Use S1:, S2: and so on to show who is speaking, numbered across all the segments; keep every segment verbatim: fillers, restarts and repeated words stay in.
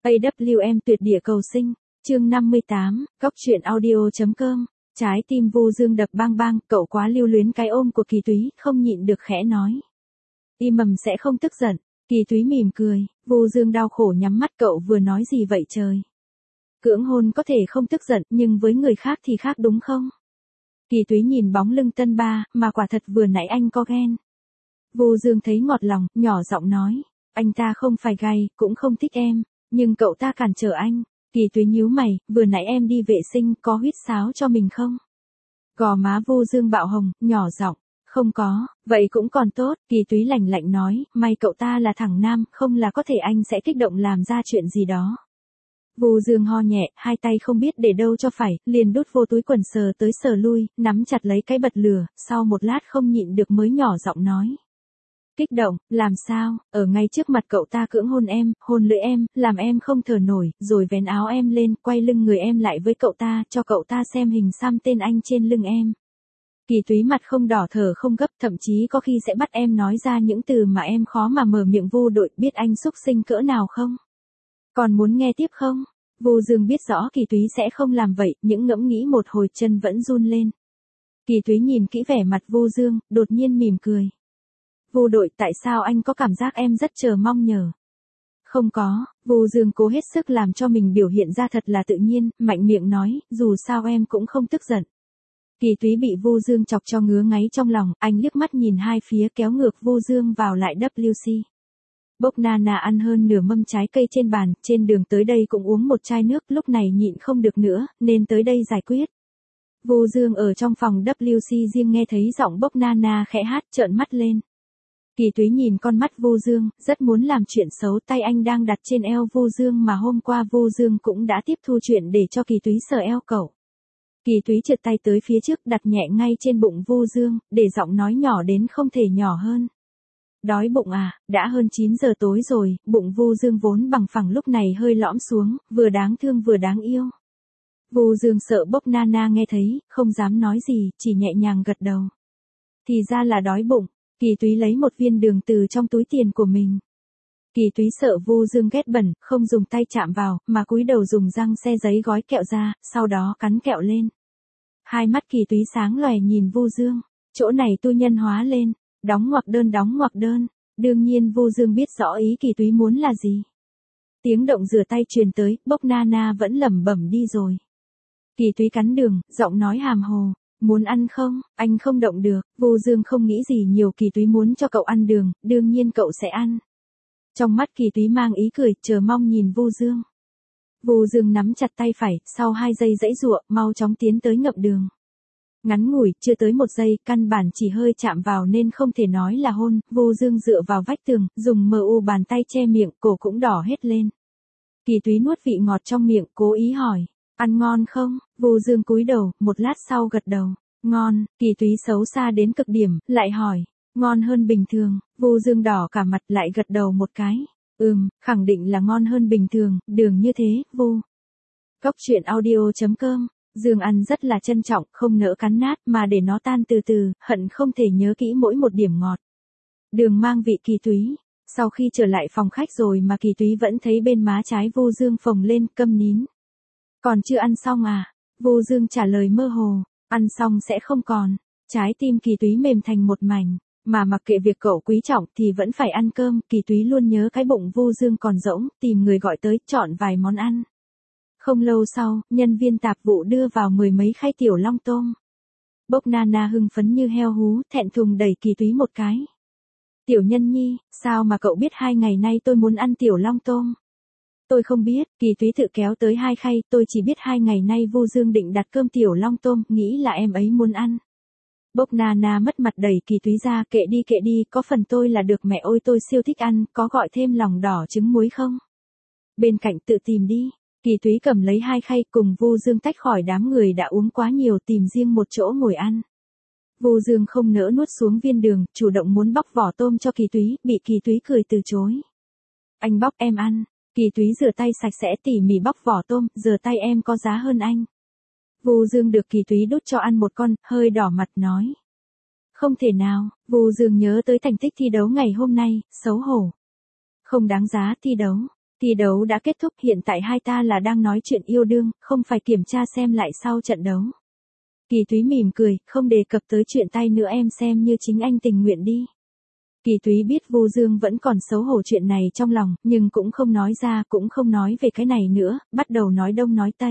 S1: a vê em tuyệt địa cầu sinh, chương năm mươi tám, góc truyện audio.com, trái tim Vu Dương đập bang bang, cậu quá lưu luyến cái ôm của Kỳ Túy, không nhịn được khẽ nói. Y mầm sẽ không tức giận, Kỳ Túy mỉm cười, Vu Dương đau khổ nhắm mắt, cậu vừa nói gì vậy trời? Cưỡng hôn có thể không tức giận, nhưng với người khác thì khác đúng không? Kỳ Túy nhìn bóng lưng tân ba, mà quả thật vừa nãy anh có ghen. Vu Dương thấy ngọt lòng, nhỏ giọng nói, anh ta không phải gay, cũng không thích em, nhưng cậu ta cản trở anh. Kỳ Túy nhíu mày, vừa nãy em đi vệ sinh, có huýt sáo cho mình không? Gò má Vu Dương bạo hồng, nhỏ giọng, không có, vậy cũng còn tốt. Kỳ Túy lạnh lạnh nói, may cậu ta là thằng nam, không là có thể anh sẽ kích động làm ra chuyện gì đó. Vu Dương ho nhẹ, hai tay không biết để đâu cho phải, liền đút vô túi quần sờ tới sờ lui, nắm chặt lấy cái bật lửa, sau một lát không nhịn được mới nhỏ giọng nói. Kích động, làm sao, ở ngay trước mặt cậu ta cưỡng hôn em, hôn lưỡi em, làm em không thở nổi, rồi vén áo em lên, quay lưng người em lại với cậu ta, cho cậu ta xem hình xăm tên anh trên lưng em. Kỳ Túy mặt không đỏ thở không gấp, thậm chí có khi sẽ bắt em nói ra những từ mà em khó mà mở miệng. Vu đội, biết anh xúc sinh cỡ nào không? Còn muốn nghe tiếp không? Vu Dương biết rõ Kỳ Túy sẽ không làm vậy, những ngẫm nghĩ một hồi chân vẫn run lên. Kỳ Túy nhìn kỹ vẻ mặt Vu Dương, đột nhiên mỉm cười. Vu đội, tại sao anh có cảm giác em rất chờ mong nhờ? Không có, Vu Dương cố hết sức làm cho mình biểu hiện ra thật là tự nhiên, mạnh miệng nói, dù sao em cũng không tức giận. Kỳ Túy bị Vu Dương chọc cho ngứa ngáy trong lòng, anh liếc mắt nhìn hai phía kéo ngược Vu Dương vào lại vê xê. Bốc Nana ăn hơn nửa mâm trái cây trên bàn, trên đường tới đây cũng uống một chai nước, lúc này nhịn không được nữa, nên tới đây giải quyết. Vu Dương ở trong phòng vê xê riêng nghe thấy giọng Bốc Nana khẽ hát, trợn mắt lên. Kỳ Túy nhìn con mắt Vu Dương, rất muốn làm chuyện xấu, tay anh đang đặt trên eo Vu Dương mà hôm qua Vu Dương cũng đã tiếp thu chuyện để cho Kỳ Túy sờ eo cậu. Kỳ Túy trượt tay tới phía trước, đặt nhẹ ngay trên bụng Vu Dương, để giọng nói nhỏ đến không thể nhỏ hơn. Đói bụng à, đã hơn chín giờ tối rồi, bụng Vu Dương vốn bằng phẳng lúc này hơi lõm xuống, vừa đáng thương vừa đáng yêu. Vu Dương sợ Bốc Nana nghe thấy, không dám nói gì, chỉ nhẹ nhàng gật đầu. Thì ra là đói bụng. Kỳ Túy lấy một viên đường từ trong túi tiền của mình. Kỳ Túy sợ Vu Dương ghét bẩn, không dùng tay chạm vào, mà cúi đầu dùng răng xe giấy gói kẹo ra, sau đó cắn kẹo lên. Hai mắt Kỳ Túy sáng lòe nhìn Vu Dương, chỗ này tu nhân hóa lên, đóng ngoặc đơn đóng ngoặc đơn, đương nhiên Vu Dương biết rõ ý Kỳ Túy muốn là gì. Tiếng động rửa tay truyền tới, Bốc Nana vẫn lẩm bẩm đi rồi. Kỳ Túy cắn đường, giọng nói hàm hồ. Muốn ăn không? Anh không động được. Vu Dương không nghĩ gì nhiều, Kỳ Túy muốn cho cậu ăn đường, đương nhiên cậu sẽ ăn. Trong mắt Kỳ Túy mang ý cười, chờ mong nhìn Vu Dương. Vu Dương nắm chặt tay phải, sau hai giây giãy giụa, mau chóng tiến tới ngậm đường. Ngắn ngủi, chưa tới một giây, căn bản chỉ hơi chạm vào nên không thể nói là hôn. Vu Dương dựa vào vách tường, dùng mờ u bàn tay che miệng, cổ cũng đỏ hết lên. Kỳ Túy nuốt vị ngọt trong miệng, cố ý hỏi. Ăn ngon không? Vu Dương cúi đầu, một lát sau gật đầu. Ngon. Kỳ Túy xấu xa đến cực điểm, lại hỏi. Ngon hơn bình thường. Vu Dương đỏ cả mặt, lại gật đầu một cái. Ừm, khẳng định là ngon hơn bình thường, đường như thế, Vu. Góc truyện audio.com. Dương ăn rất là trân trọng, không nỡ cắn nát, mà để nó tan từ từ, hận không thể nhớ kỹ mỗi một điểm ngọt. Đường mang vị Kỳ Túy. Sau khi trở lại phòng khách rồi mà Kỳ Túy vẫn thấy bên má trái Vu Dương phồng lên, câm nín. Còn chưa ăn xong à? Vu Dương trả lời mơ hồ, ăn xong sẽ không còn. Trái tim Kỳ Túy mềm thành một mảnh, mà mặc kệ việc cậu quý trọng thì vẫn phải ăn cơm. Kỳ Túy luôn nhớ cái bụng Vu Dương còn rỗng, tìm người gọi tới, chọn vài món ăn. Không lâu sau, nhân viên tạp vụ đưa vào mười mấy khay tiểu long tôm. Bốc Nana hưng phấn như heo hú, thẹn thùng đẩy Kỳ Túy một cái. Tiểu nhân nhi, sao mà cậu biết hai ngày nay tôi muốn ăn tiểu long tôm? Tôi không biết. Kỳ Túy tự kéo tới hai khay, tôi chỉ biết hai ngày nay Vu Dương định đặt cơm tiểu long tôm, nghĩ là em ấy muốn ăn. Bốc Nana mất mặt đẩy Kỳ Túy ra, kệ đi kệ đi, có phần tôi là được, mẹ ơi tôi siêu thích ăn, có gọi thêm lòng đỏ trứng muối không? Bên cạnh tự tìm đi. Kỳ Túy cầm lấy hai khay, cùng Vu Dương tách khỏi đám người đã uống quá nhiều, tìm riêng một chỗ ngồi ăn. Vu Dương không nỡ nuốt xuống viên đường, chủ động muốn bóc vỏ tôm cho Kỳ Túy, bị Kỳ Túy cười từ chối. Anh bóc em ăn. Kỳ Túy rửa tay sạch sẽ tỉ mỉ bóc vỏ tôm, giờ tay em có giá hơn anh. Vu Dương được Kỳ Túy đút cho ăn một con, hơi đỏ mặt nói. Không thể nào. Vu Dương nhớ tới thành tích thi đấu ngày hôm nay, xấu hổ. Không đáng giá thi đấu. Thi đấu đã kết thúc, hiện tại hai ta là đang nói chuyện yêu đương, không phải kiểm tra xem lại sau trận đấu. Kỳ Túy mỉm cười, không đề cập tới chuyện tay nữa, em xem như chính anh tình nguyện đi. Kỳ Túy biết Vu Dương vẫn còn xấu hổ chuyện này trong lòng, nhưng cũng không nói ra, cũng không nói về cái này nữa, bắt đầu nói đông nói tây.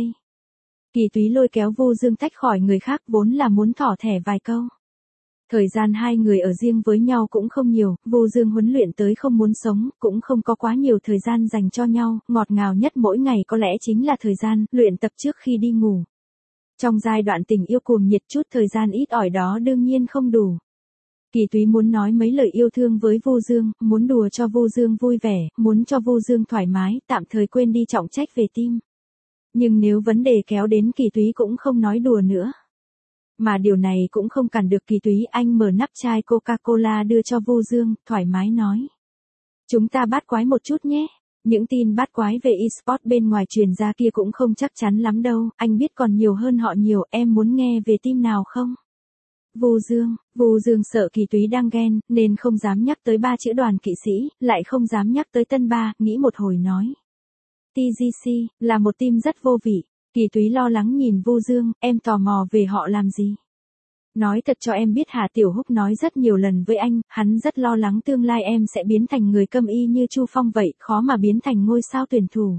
S1: Kỳ Túy lôi kéo Vu Dương tách khỏi người khác, vốn là muốn thỏ thẻ vài câu. Thời gian hai người ở riêng với nhau cũng không nhiều, Vu Dương huấn luyện tới không muốn sống, cũng không có quá nhiều thời gian dành cho nhau, ngọt ngào nhất mỗi ngày có lẽ chính là thời gian luyện tập trước khi đi ngủ. Trong giai đoạn tình yêu cuồng nhiệt, chút thời gian ít ỏi đó đương nhiên không đủ. Kỳ Túy muốn nói mấy lời yêu thương với Vu Dương, muốn đùa cho Vu Dương vui vẻ, muốn cho Vu Dương thoải mái, tạm thời quên đi trọng trách về tim. Nhưng nếu vấn đề kéo đến, Kỳ Túy cũng không nói đùa nữa. Mà điều này cũng không cản được Kỳ Túy, anh mở nắp chai Coca-Cola đưa cho Vu Dương, thoải mái nói. Chúng ta bát quái một chút nhé. Những tin bát quái về eSports bên ngoài truyền ra kia cũng không chắc chắn lắm đâu, anh biết còn nhiều hơn họ nhiều, em muốn nghe về team nào không? Vu Dương, Vu Dương sợ Kỳ Túy đang ghen, nên không dám nhắc tới ba chữ Đoàn Kỵ Sĩ, lại không dám nhắc tới Tân Ba, nghĩ một hồi nói. tê giê xê, là một team rất vô vị. Kỳ Túy lo lắng nhìn Vu Dương, em tò mò về họ làm gì? Nói thật cho em biết, Hà Tiểu Húc nói rất nhiều lần với anh, hắn rất lo lắng tương lai em sẽ biến thành người câm y như Chu Phong vậy, khó mà biến thành ngôi sao tuyển thủ.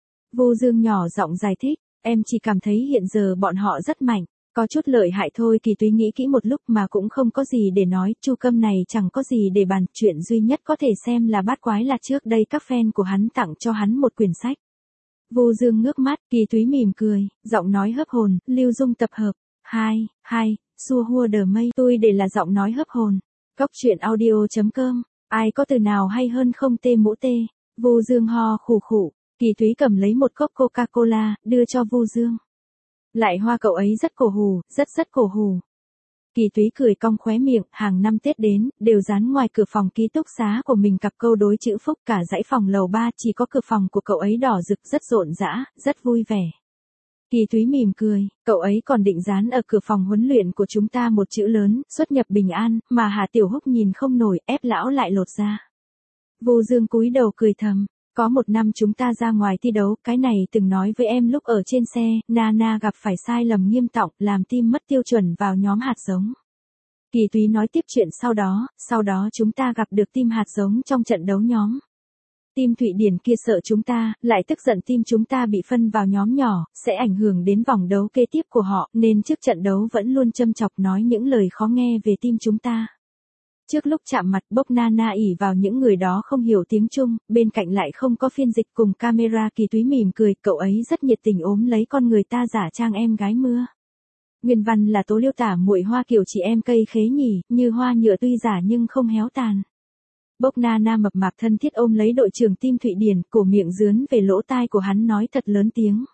S1: Vu Dương nhỏ giọng giải thích, em chỉ cảm thấy hiện giờ bọn họ rất mạnh, có chút lợi hại thôi. Kỳ Túy nghĩ kỹ một lúc mà cũng không có gì để nói, Chu Câm này chẳng có gì để bàn, chuyện duy nhất có thể xem là bát quái là trước đây các fan của hắn tặng cho hắn một quyển sách. Vu Dương ngước mắt, Kỳ Túy mỉm cười, giọng nói hấp hồn, Lưu Dung tập hợp. Hai, hai, xua hua đờ mây, tôi để là giọng nói hấp hồn. Góc truyện audio chấm com, ai có từ nào hay hơn không? Tê mũ tê. Vu Dương ho khủ khủ, Kỳ Túy cầm lấy một cốc Coca-Cola, đưa cho Vu Dương. Lại Hoa cậu ấy rất cổ hủ, rất rất cổ hủ. Kỳ Túy cười cong khóe miệng, hàng năm Tết đến, đều dán ngoài cửa phòng ký túc xá của mình cặp câu đối chữ phúc, cả dãy phòng lầu ba chỉ có cửa phòng của cậu ấy đỏ rực, rất rộn rã, rất vui vẻ. Kỳ Túy mỉm cười, cậu ấy còn định dán ở cửa phòng huấn luyện của chúng ta một chữ lớn, xuất nhập bình an, mà Hà Tiểu Húc nhìn không nổi, ép lão lại lột ra. Vu Dương cúi đầu cười thầm. Có một năm chúng ta ra ngoài thi đấu, cái này từng nói với em lúc ở trên xe, Nana gặp phải sai lầm nghiêm trọng, làm team mất tiêu chuẩn vào nhóm hạt giống. Kỳ Túy nói tiếp chuyện sau đó, sau đó chúng ta gặp được team hạt giống trong trận đấu nhóm. Team Thụy Điển kia sợ chúng ta, lại tức giận team chúng ta bị phân vào nhóm nhỏ, sẽ ảnh hưởng đến vòng đấu kế tiếp của họ, nên trước trận đấu vẫn luôn châm chọc nói những lời khó nghe về team chúng ta. Trước lúc chạm mặt, bốc Nana ỉ vào những người đó không hiểu tiếng Trung, bên cạnh lại không có phiên dịch cùng camera. Kỳ Túy mỉm cười, cậu ấy rất nhiệt tình ốm lấy con người ta giả trang em gái mưa. Nguyên văn là tố liêu tả muội hoa kiểu chị em cây khế nhỉ, như hoa nhựa tuy giả nhưng không héo tàn. Bốc Nana mập mạp thân thiết ôm lấy đội trưởng team Thụy Điển, cổ miệng dướn về lỗ tai của hắn nói thật lớn tiếng.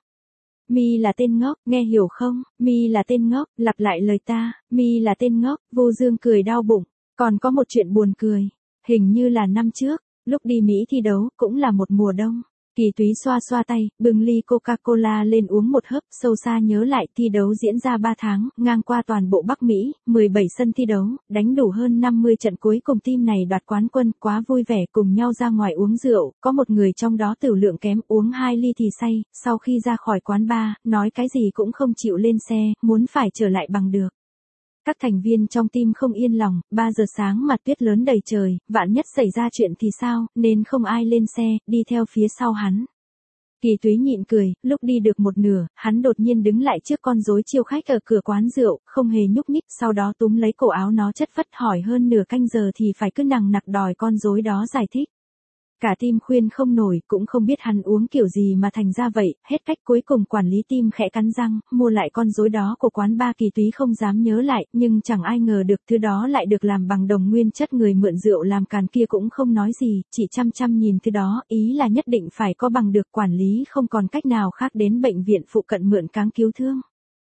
S1: Mi là tên ngốc, nghe hiểu không? Mi là tên ngốc, lặp lại lời ta, Mi là tên ngốc. Vu Dương cười đau bụng. Còn có một chuyện buồn cười, hình như là năm trước, lúc đi Mỹ thi đấu, cũng là một mùa đông. Kỳ Túy xoa xoa tay, bưng ly Coca-Cola lên uống một hớp, sâu xa nhớ lại thi đấu diễn ra ba tháng, ngang qua toàn bộ Bắc Mỹ, mười bảy sân thi đấu, đánh đủ hơn năm mươi trận cuối cùng team này đoạt quán quân, quá vui vẻ, cùng nhau ra ngoài uống rượu, có một người trong đó tửu lượng kém, uống hai ly thì say, sau khi ra khỏi quán bar, nói cái gì cũng không chịu lên xe, muốn phải trở lại bằng được. Các thành viên trong team không yên lòng, ba giờ sáng mà tuyết lớn đầy trời, vạn nhất xảy ra chuyện thì sao, nên không ai lên xe, đi theo phía sau hắn. Kỳ Túy nhịn cười, lúc đi được một nửa, hắn đột nhiên đứng lại trước con rối chiêu khách ở cửa quán rượu, không hề nhúc nhích, sau đó túm lấy cổ áo nó chất phất, hỏi hơn nửa canh giờ thì phải cứ nằng nặc đòi con rối đó giải thích. Cả team khuyên không nổi, cũng không biết hắn uống kiểu gì mà thành ra vậy, hết cách cuối cùng quản lý team khẽ cắn răng, mua lại con rối đó của quán bar. Kỳ Túy không dám nhớ lại, nhưng chẳng ai ngờ được thứ đó lại được làm bằng đồng nguyên chất, người mượn rượu làm càn kia cũng không nói gì, chỉ chăm chăm nhìn thứ đó, ý là nhất định phải có bằng được. Quản lý không còn cách nào khác, đến bệnh viện phụ cận mượn cáng cứu thương.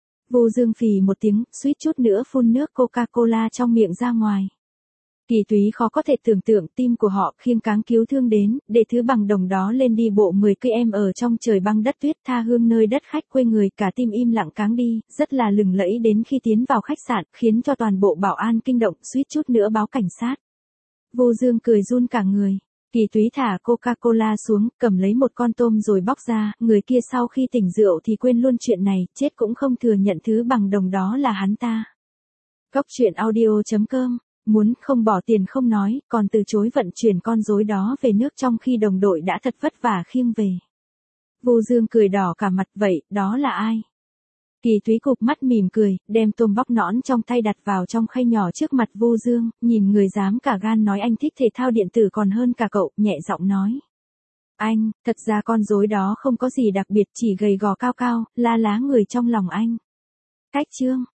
S1: Vu Dương phì một tiếng, suýt chút nữa phun nước Coca-Cola trong miệng ra ngoài. Kỳ Túy khó có thể tưởng tượng team của họ khiêng cáng cứu thương đến, để thứ bằng đồng đó lên đi bộ mười ki lô mét ở trong trời băng đất tuyết, tha hương nơi đất khách quê người. Cả team im lặng cáng đi, rất là lừng lẫy, đến khi tiến vào khách sạn, khiến cho toàn bộ bảo an kinh động, suýt chút nữa báo cảnh sát. Vu Dương cười run cả người. Kỳ Túy thả Coca-Cola xuống, cầm lấy một con tôm rồi bóc ra, người kia sau khi tỉnh rượu thì quên luôn chuyện này, chết cũng không thừa nhận thứ bằng đồng đó là hắn ta. Góc truyện audio chấm com, muốn không bỏ tiền không nói, còn từ chối vận chuyển con rối đó về nước trong khi đồng đội đã thật vất vả khiêng về. Vu Dương cười đỏ cả mặt, vậy, đó là ai? Kỳ Túy cụp mắt mỉm cười, đem tôm bóc nõn trong tay đặt vào trong khay nhỏ trước mặt Vu Dương, nhìn người dám cả gan nói anh thích thể thao điện tử còn hơn cả cậu, nhẹ giọng nói. Anh, thật ra con rối đó không có gì đặc biệt, chỉ gầy gò cao cao, la lá người trong lòng anh. Cách chương.